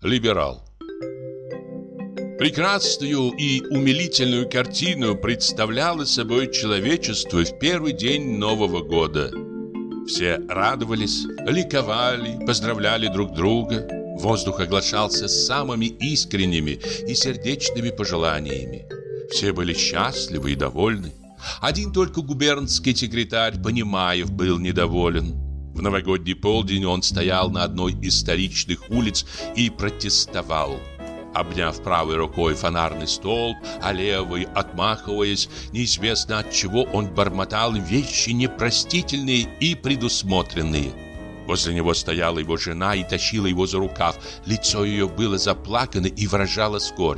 либерал. Прекрасную и умилительную картину представляло собой человечество в первый день Нового года. Все радовались, ликовали, поздравляли друг друга. Воздух оглашался самыми искренними и сердечными пожеланиями. Все были счастливы и довольны. Один только губернский секретарь Понимаев был недоволен. В новогодний полдень он стоял на одной из столичных улиц и протестовал. Обняв правой рукой фонарный столб, а левой, отмахиваясь, неизвестно от чего, он бормотал вещи непростительные и предусмотренные. Возле него стояла его жена и тащила его за рукав. Лицо ее было заплакано и выражало скорбь.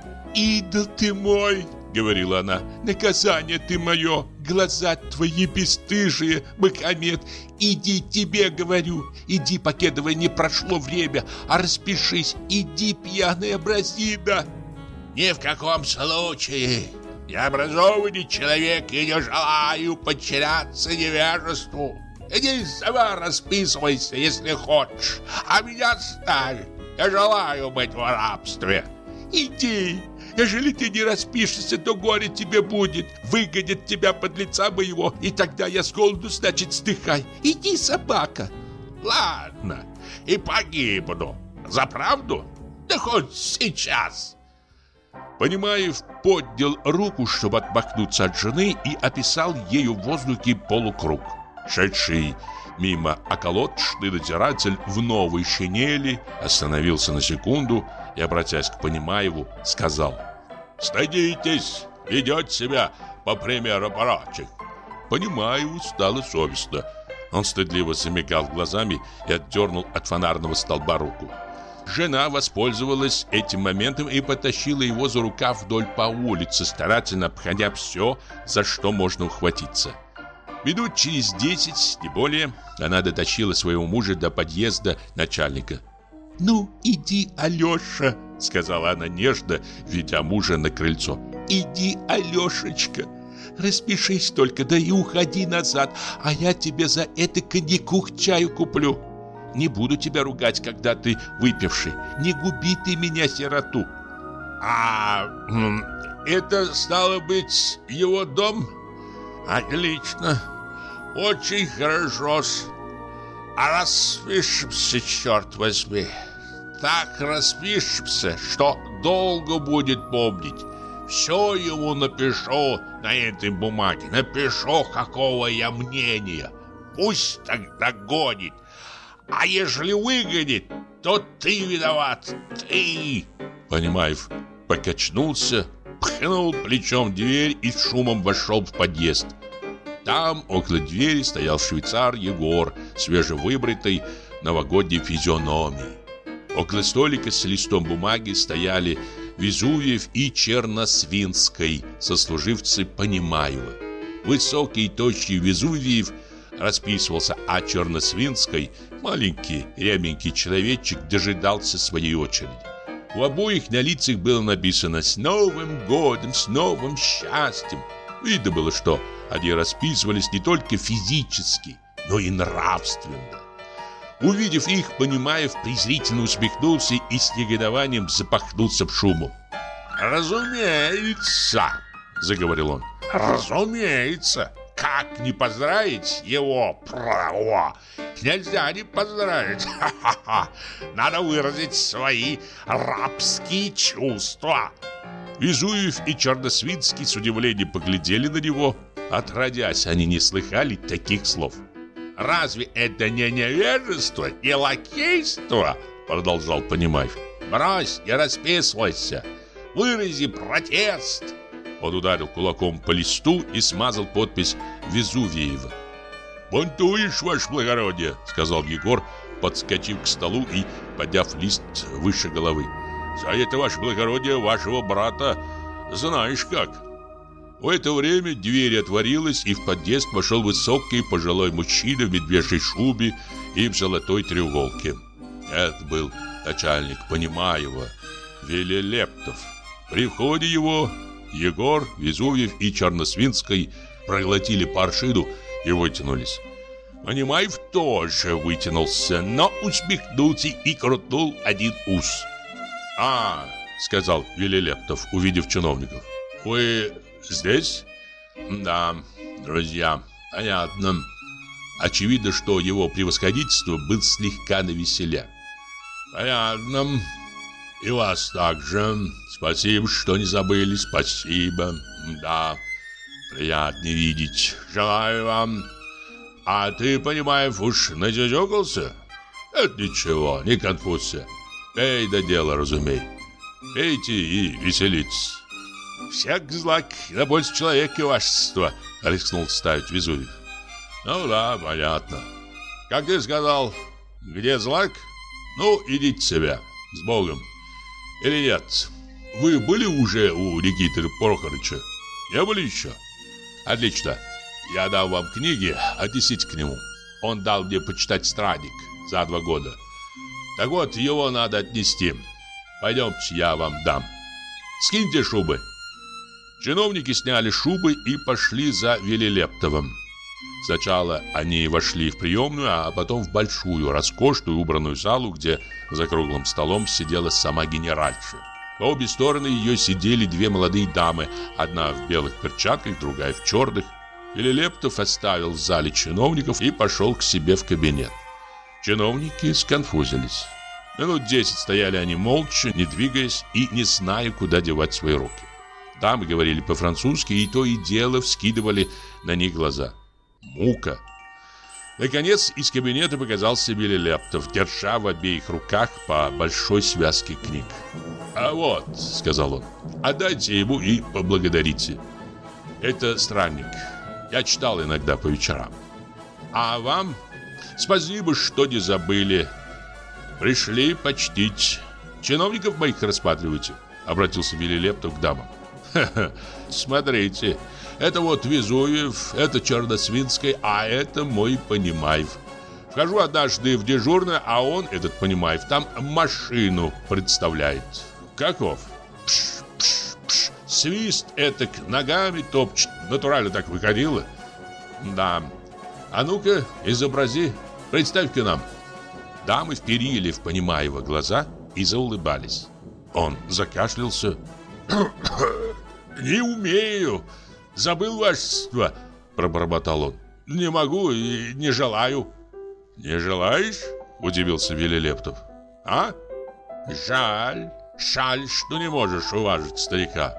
«Идол ты мой!» — говорила она. «Наказание ты мое! Глаза твои бесстыжие, Магомед! Иди, тебе говорю! Иди, покедово не прошло время, а распишись! Иди, пьяная бразина!» «Ни в каком случае! Я образованный человек и не желаю подчиняться невежеству! Иди сама расписывайся, если хочешь, а меня оставь! Я желаю быть в рабстве! Иди! Ежели ты не распишешься, то горе тебе будет. Выгонят тебя под лица моего, и тогда я с голоду, значит, сдыхай. Иди, собака!» «Ладно, и погибну. За правду? Да хоть сейчас!» Понимаев поднял руку, чтобы отмахнуться от жены, и описал ею в воздухе полукруг. Шедший мимо околоточный надзиратель в новой шинели остановился на секунду и, обратясь к Понимаеву, сказал: «Стыдитесь, ведете себя по примеру прочих». Понимаеву стало совестно. Он стыдливо замигал глазами и отдернул от фонарного столба руку. Жена воспользовалась этим моментом и потащила его за рукав вдоль по улице, старательно обходя все, за что можно ухватиться. Минут через 10, не более, она дотащила своего мужа до подъезда начальника. «Ну, иди, Алеша», — сказала она нежно, ведя мужа на крыльцо. «Иди, Алешечка, распишись только, да и уходи назад, а я тебе за это коньяку к чаю куплю. Не буду тебя ругать, когда ты выпивший. Не губи ты меня, сироту». «А это, стало быть, его дом? Отлично, очень хорошо-с. А распишемся, черт возьми. Так распишемся, что долго будет помнить. Все ему напишу на этой бумаге. Напишу, какого я мнения. Пусть тогда гонит. А ежели выгонит, то ты виноват. Ты!» Понимаев покачнулся, пхнул плечом в дверь и с шумом вошел в подъезд. Там, около двери, стоял швейцар Егор, свежевыбритый, новогодней физиономией. Около столика с листом бумаги стояли Везувиев и Черносвинской, сослуживцы Понимаева. Высокий и тощий Везувиев расписывался, а Черносвинской, маленький рябенький человечек, дожидался своей очереди. У обоих на лицах было написано «С Новым годом! С новым счастьем!». Видно было, что они расписывались не только физически, но и нравственно. Увидев их, Понимаев презрительно усмехнулся и с негодованием запахнулся в шуму. «Разумеется!» — заговорил он. «Разумеется! Как не поздравить его? Право! Нельзя не поздравить! Ха-ха-ха! Надо выразить свои рабские чувства!» Везуев и Черносвинский с удивлением поглядели на него. Отродясь, они не слыхали таких слов. «Разве это не невежество и лакейство?» — продолжал Понимаев. «Брось, не расписывайся, вырази протест!» Он ударил кулаком по листу и смазал подпись Везувиева. «Бунтуешь, ваше благородие», — сказал Егор, подскочив к столу и подняв лист выше головы. «За это, ваше благородие, вашего брата знаешь как». В это время дверь отворилась, и в подъезд вошел высокий пожилой мужчина в медвежьей шубе и в золотой треуголке. Это был начальник Понимаева, Велилептов. При входе его Егор, Везувиев и Черносвинской проглотили паршину и вытянулись. Понимаев тоже вытянулся, но усмехнулся и крутнул один ус. «А, — сказал Велилептов, увидев чиновников, — вы здесь?» «Да, друзья, понятно». Очевидно, что его превосходительство был слегка навеселе. «Понятно. И вас также. Спасибо, что не забыли. Спасибо. Да, приятно видеть. Желаю вам. А ты, Понимаев, уж надюдюкался? Это ничего, не конфузься. Пей да дело разумей. Пейте и веселитесь». «Всяк злак на пользу человека, вашество», — рискнул вставить Везувий. «Ну да, понятно. Как ты сказал, где злак? Ну, идите себе, с Богом. Или нет? Вы были уже у Никиты Прохорыча? Не были еще? Отлично. Я дал вам книги, отнесите к нему. Он дал мне почитать «Странник» за 2 года. Так вот, его надо отнести. Пойдемте, я вам дам. Скиньте шубы». Чиновники сняли шубы и пошли за Велилептовым. Сначала они вошли в приемную, а потом в большую, роскошную, убранную залу, где за круглым столом сидела сама генеральша. По обе стороны ее сидели 2 молодые дамы, одна в белых перчатках, другая в черных. Велилептов оставил в зале чиновников и пошел к себе в кабинет. Чиновники сконфузились. Минут 10 стояли они молча, не двигаясь и не зная, куда девать свои руки. Дамы говорили по-французски и то и дело вскидывали на них глаза. Мука. Наконец из кабинета показался Велилептов, держа в обеих руках по большой связке книг. «А вот, — сказал он, — отдайте ему и поблагодарите. Это «Странник». Я читал иногда по вечерам. А вам спасибо, что не забыли. Пришли почтить. Чиновников моих рассматриваете?» — обратился Велилептов к дамам. «Ха-ха, смотрите. Это вот Везувиев, это Черносвинский, а это мой Понимаев. Вхожу однажды в дежурное, а он, этот Понимаев, там машину представляет. Каков? Пш-пш-пш, свист этак, ногами топчет. Натурально так выходило. Да. А ну-ка, изобрази, представь-ка нам». Дамы вперили в Понимаева глаза и заулыбались. Он закашлялся. «Не умею. Забыл, вашество», — пробормотал он. «Не могу и не желаю». «Не желаешь?» — удивился Велилептов. «А? Жаль, что не можешь уважить старика.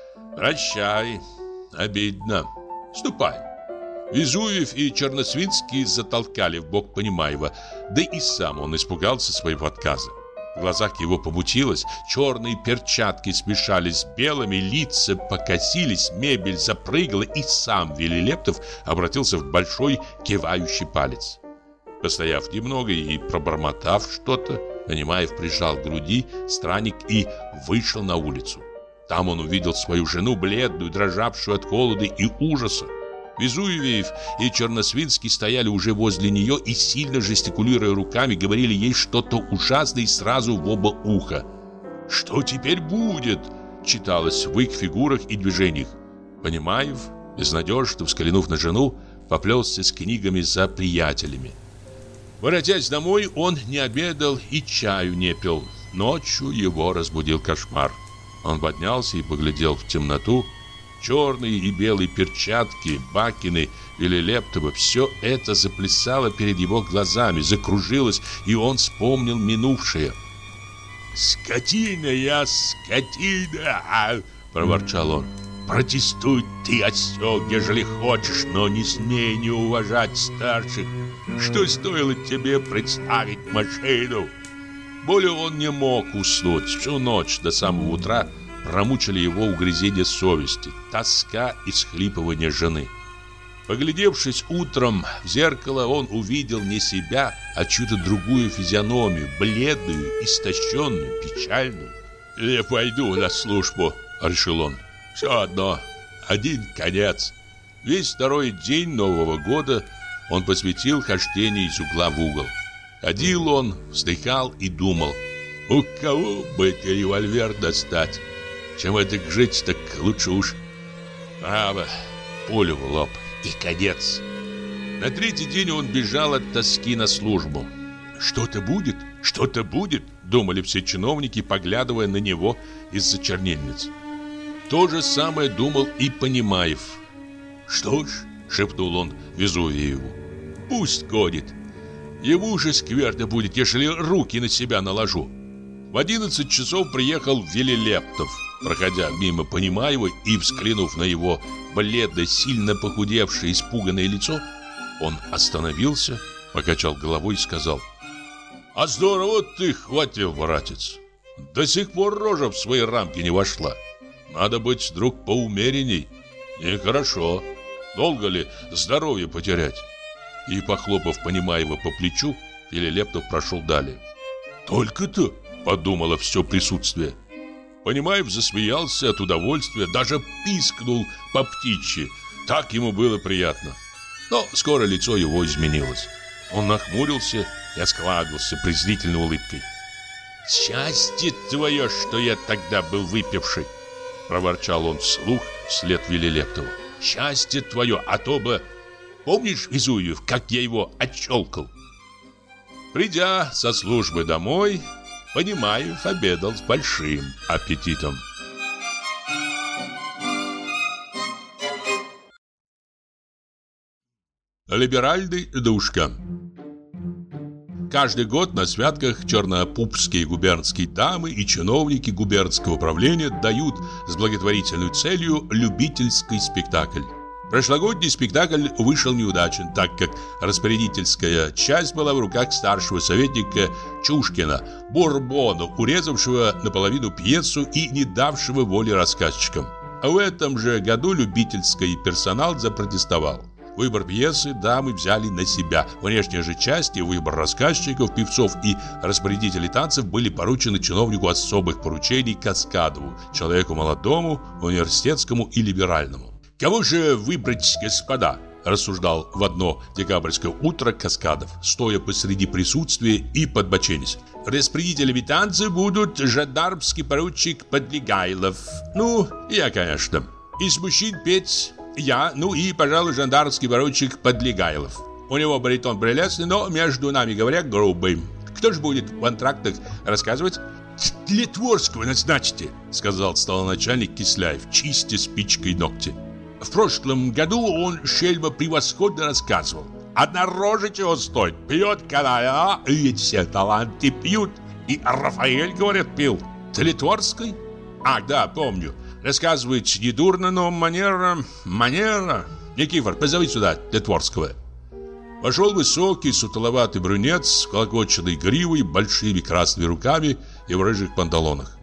Прощай, обидно. Ступай». Везувиев и Черносвинский затолкали в бок Понимаева, да и сам он испугался своего отказа. В глазах его помутилось, черные перчатки смешались с белыми, лица покосились, мебель запрыгала, и сам Велилептов обратился в большой кивающий палец. Постояв немного и пробормотав что-то, Понимаев прижал к груди странник и вышел на улицу. Там он увидел свою жену, бледную, дрожавшую от холода и ужаса. Везувиев и Черносвинский стояли уже возле нее и, сильно жестикулируя руками, говорили ей что-то ужасное и сразу в оба уха. «Что теперь будет?» — читалось в их фигурах и движениях. Понимаев, безнадежно взглянув на жену, поплелся с книгами за приятелями. Воротясь домой, он не обедал и чаю не пил. Ночью его разбудил кошмар. Он поднялся и поглядел в темноту. Черные и белые перчатки, бакины, Велилептова — все это заплясало перед его глазами, закружилось, и он вспомнил минувшее. «Скотина я, скотина!» — проворчал он. «Протестуй ты, осел, ежели хочешь, но не смей не уважать старших. Что стоило тебе представить машину?» Более он не мог уснуть. Всю ночь до самого утра промучили его угрызения совести, тоска и всхлипывание жены. Поглядевшись утром в зеркало, он увидел не себя, а чью-то другую физиономию, бледную, истощенную, печальную. «Я пойду на службу», — решил он. «Все одно, один конец». Весь второй день Нового года он посвятил хождению из угла в угол. Ходил он, вздыхал и думал: у кого бы это револьвер достать? Чем это жить, так лучше уж право, пулю в лоб и конец. На третий день он бежал от тоски на службу. Что-то будет? Что-то будет, думали все чиновники, поглядывая на него из-за чернильниц. То же самое думал и Понимаев. «Что ж», — шепнул он Везувиеву, — «пусть ходит. Ему же скверно будет, если руки на себя наложу». В 11 часов приехал Велилептов. Проходя мимо Понимаева и взглянув на его бледное, сильно похудевшее, испуганное лицо, он остановился, покачал головой и сказал: «А здорово ты хватил, братец. До сих пор рожа в свои рамки не вошла. Надо быть, друг, поумеренней. Нехорошо. Долго ли здоровье потерять?» И, похлопав Понимаева по плечу, Велилептов прошел далее. «Только-то», — подумало все присутствие. Понимаев засмеялся от удовольствия, даже пискнул по птичьи. Так ему было приятно. Но скоро лицо его изменилось. Он нахмурился и осклабился презрительной улыбкой. «Счастье твое, что я тогда был выпивший!» Проворчал он вслух вслед Велилептову. «Счастье твое, а то бы... Помнишь, Везувиев, как я его отщелкал?» Придя со службы домой, Понимаев обедал с большим аппетитом. Либеральный душка. Каждый год на святках чернопупские губернские дамы и чиновники губернского управления дают с благотворительной целью любительский спектакль. Прошлогодний спектакль вышел неудачен, так как распорядительская часть была в руках старшего советника Чушкина, бурбона, урезавшего наполовину пьесу и не давшего воли рассказчикам. А в этом же году любительский персонал запротестовал. Выбор пьесы дамы взяли на себя. Внешняя же часть и выбор рассказчиков, певцов и распорядителей танцев были поручены чиновнику особых поручений Каскадову, человеку молодому, университетскому и либеральному. «Кого же выбрать, господа?» – рассуждал в одно декабрьское утро Каскадов, стоя посреди присутствия и подбоченясь. «Распорядителями танцев будут жандармский поручик Подлегайлов. Ну, я, конечно. Из мужчин петь я, ну и, пожалуй, жандармский поручик Подлегайлов. У него баритон прелестный, но, между нами говоря, грубый. Кто же будет в антрактах рассказывать?» «Литворского назначьте», — сказал столоначальник Кисляев, чистя спичкой ногти. «В прошлом году он, шельма, превосходно рассказывал. Одна рожа чего стоит. Пьет когда, ведь все таланты пьют. И Рафаэль, говорят, пил. Литворский? Ах, да, помню. Рассказывает недурно, но манера... Никифор, позови сюда Литворского». Вошел высокий, сутуловатый брюнет с колокоченной гривой, большими красными руками и в рыжих панталонах.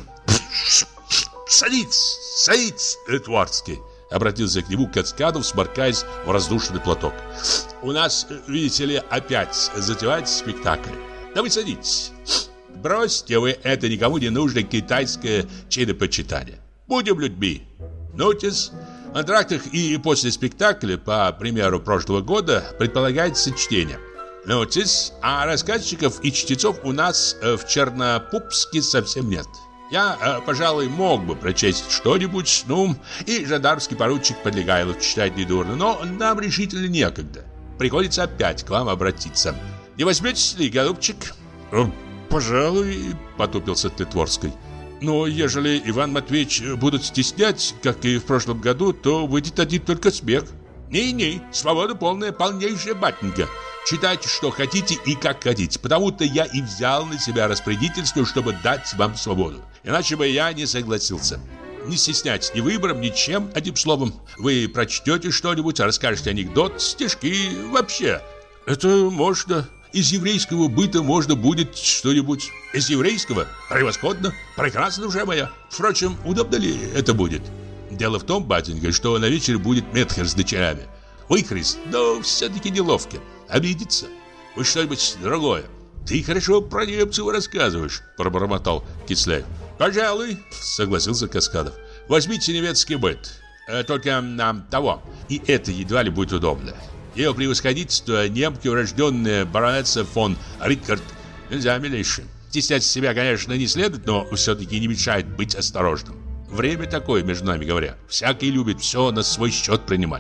«Садись, Литворский!» — обратился к нему Каскадов, сморкаясь в раздушенный платок. «У нас, видите ли, опять затевать спектакль. Да вы садитесь. Бросьте вы это никому не нужное китайское чинопочитание. Будем людьми. Нотис. В антрактах и после спектакля, по примеру прошлого года, предполагается чтение. Нотис, а рассказчиков и чтецов у нас в Чернопупске совсем нет. Я, пожалуй, мог бы прочесть что-нибудь, ну, и жандармский поручик Подлегайлов читать недурно, но нам решительно некогда. Приходится опять к вам обратиться. Не возьметесь ли, голубчик?» «Пожалуй», — потупился Литворский. «Но ежели Иван Матвеевич будут стеснять, как и в прошлом году, то выйдет один только смех». «Не, свобода полная, полнейшая, батенька. Читайте, что хотите и как хотите, потому-то я и взял на себя распорядительство, чтобы дать вам свободу. Иначе бы я не согласился. Не стесняйтесь ни выбором, ни чем, одним словом. Вы прочтете что-нибудь, расскажете анекдот, стишки, вообще. Это можно. Из еврейского быта можно будет что-нибудь. Из еврейского? Превосходно, прекрасно, душа моя. Впрочем, удобно ли это будет? Дело в том, батенька, что на вечер будет Метхер с дочерями. Выхрест, но все-таки неловко. Обидится. Вы что-нибудь другое. Ты хорошо про немцев рассказываешь, пробормотал Кисляев. Пожалуй, согласился Каскадов. Возьмите немецкий быт. Только нам того. И это едва ли будет удобно. Ее превосходительство, немки, урожденная баронесса фон Риккард. Нельзя, милейший. Стеснять себя, конечно, не следует, но все-таки не мешает быть осторожным. Время такое, между нами говоря. Всякий любит все на свой счет принимать.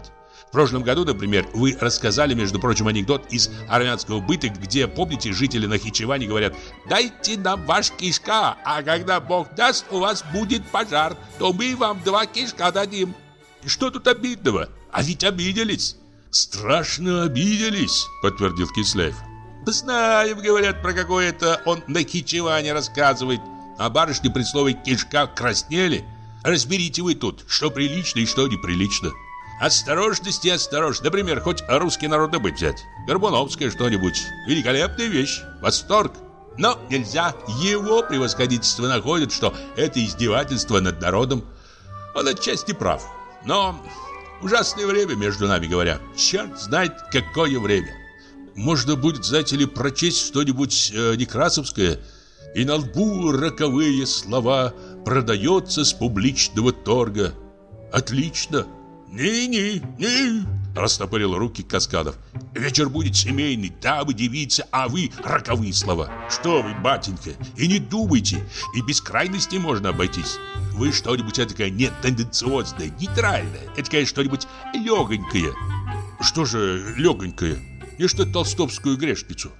В прошлом году, например, вы рассказали, между прочим, анекдот из армянского быта, где, помните, жители Нахичевани говорят: «Дайте нам ваш кишка, а когда Бог даст, у вас будет пожар, то мы вам 2 кишка дадим». Что тут обидного? А ведь обиделись. Страшно обиделись, подтвердил Кисляев. Знаем, говорят, про какое-то он Нахичевани рассказывает. А барышни при слове «кишка» краснели. Разберите вы тут, что прилично и что неприлично. Осторожность и осторожность. Например, хоть русский народный быт взять. Горбуновская что-нибудь. Великолепная вещь. Восторг. Но нельзя. Его превосходительство находит, что это издевательство над народом. Он отчасти прав. Но ужасное время, между нами говоря. Черт знает, какое время. Можно будет, знаете ли, прочесть что-нибудь некрасовское. И на лбу роковые слова: «Продается с публичного торга». Отлично. «Не-не-не», — растопырил руки Каскадов. «Вечер будет семейный, дамы, девицы, а вы роковые слова. Что вы, батенька, и не думайте, и без крайности можно обойтись. Вы что-нибудь этакое не тенденциозное, нейтральное, этакое что-нибудь легонькое». «Что же легонькое? Не что толстовскую грешницу?»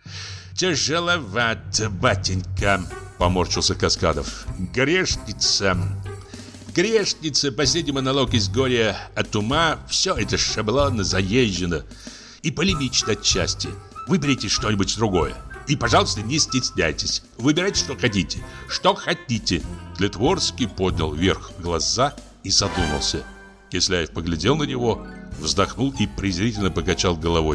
«Тяжеловато, батенька», — поморщился Каскадов. «Грешница... Грешница, последний монолог из горя от ума, все это шаблонно, заезжено и полемично отчасти. Выберите что-нибудь другое. И, пожалуйста, не стесняйтесь. Выбирайте, что хотите. Что хотите». Тлетворский поднял вверх глаза и задумался. Кисляев поглядел на него, вздохнул и презрительно покачал головой.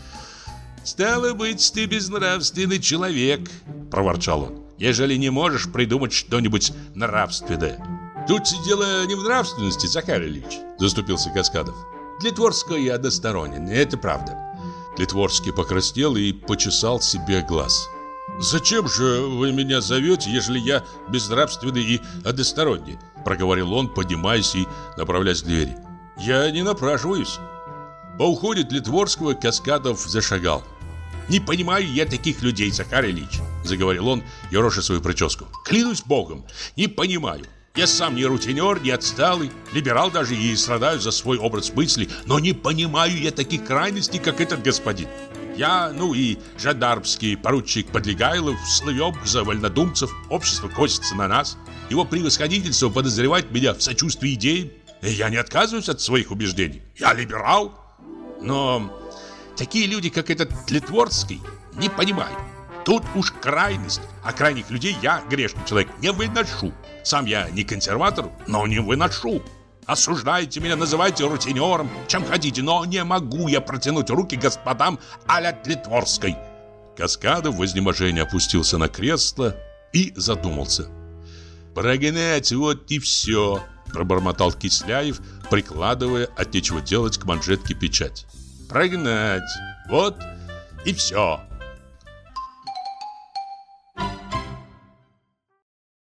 «Стало быть, ты безнравственный человек», — проворчал он, «ежели не можешь придумать что-нибудь нравственное». «Тут дело не в нравственности, Захар Ильич», — заступился Каскадов. «Тлетворский односторонен, это правда». Тлетворский покраснел и почесал себе глаз. «Зачем же вы меня зовете, ежели я безнравственный и односторонний?» — проговорил он, поднимаясь и направляясь к двери. «Я не напрашиваюсь». По уходе Тлетворского Каскадов зашагал. «Не понимаю я таких людей, Захар Ильич», — заговорил он, ероша свою прическу. «Клянусь Богом, не понимаю. Я сам не рутинер, не отсталый, либерал даже и страдаю за свой образ мысли, но не понимаю я таких крайностей, как этот господин. Я, и жандармский поручик Подлегайлов, слывем за вольнодумцев, общество косится на нас. Его превосходительство подозревает меня в сочувствии идеям, и я не отказываюсь от своих убеждений. Я либерал, но такие люди, как этот Тлетворский, не понимаю. Тут уж крайность, а крайних людей я, грешный человек, не выношу. Сам я не консерватор, но не выношу. Осуждаете меня, называйте рутинером, чем хотите, но не могу я протянуть руки господам а-ля Тлетворской». Каскадов в изнеможении опустился на кресло и задумался. «Прогнать, вот и все», — пробормотал Кисляев, прикладывая от нечего делать к манжетке печать. «Прогнать, вот и все».